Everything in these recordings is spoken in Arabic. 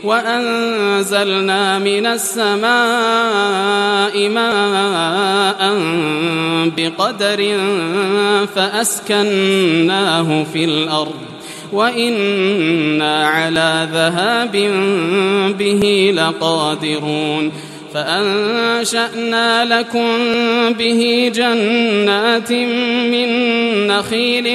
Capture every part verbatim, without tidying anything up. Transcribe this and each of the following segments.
وأنزلنا من السماء ماء بقدر فأسكناه في الأرض وإنا على ذهاب به لقادرون فأنشأنا لكم به جنات من نخيل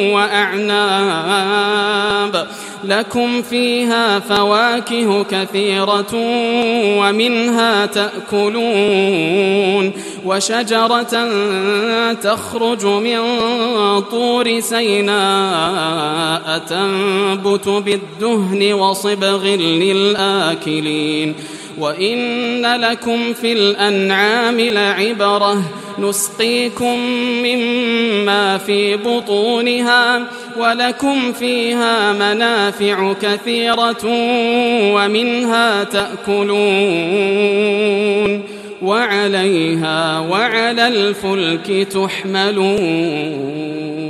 وأعناب لكم فيها فواكه كثيرة ومنها تأكلون وشجرة تخرج من طور سيناء تنبت بالدهن وصبغ للآكلين وإن لكم في الأنعام لعبرة نسقيكم مما في بطونها ولكم فيها منافع كثيرة ومنها تأكلون وعليها وعلى الفلك تحملون.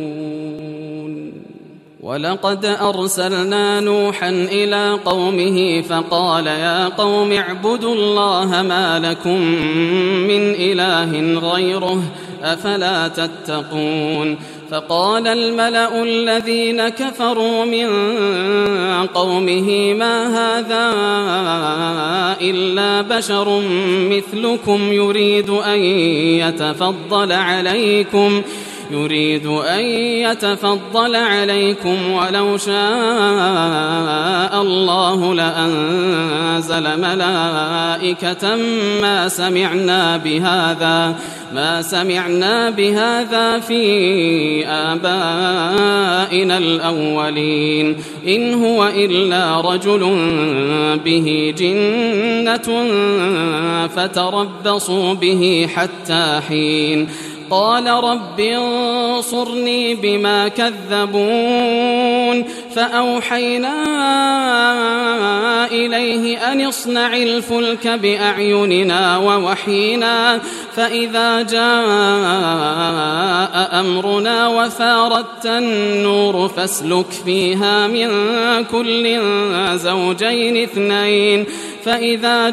ولقد أرسلنا نوحا إلى قومه فقال يا قوم اعبدوا الله ما لكم من إله غيره أفلا تتقون. فقال الملأ الذين كفروا من قومه ما هذا إلا بشر مثلكم يريد أن يتفضل عليكم يريد أن يتفضل عليكم ولو شاء الله لأنزل ملائكة ما سمعنا بهذا ما سمعنا بهذا في آبائنا الأولين إن هو إلا رجل به جنة فتربصوا به حتى حين. قال رب انصرني بما كذبون فأوحينا إليه أن اصنع الفلك بأعيننا ووحينا فإذا جاء أمرنا وفارت النور فاسلك فيها من كل زوجين اثنين فإذا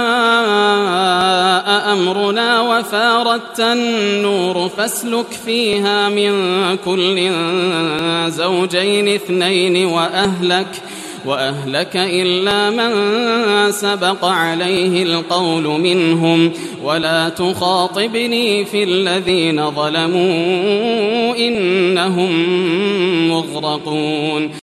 جاء أمرنا وفارت النور فاسلك فيها من كل زوجين اثنين وأهلك وأهلك إلا من سبق عليه القول منهم ولا تخاطبني في الذين ظلموا إنهم مغرقون.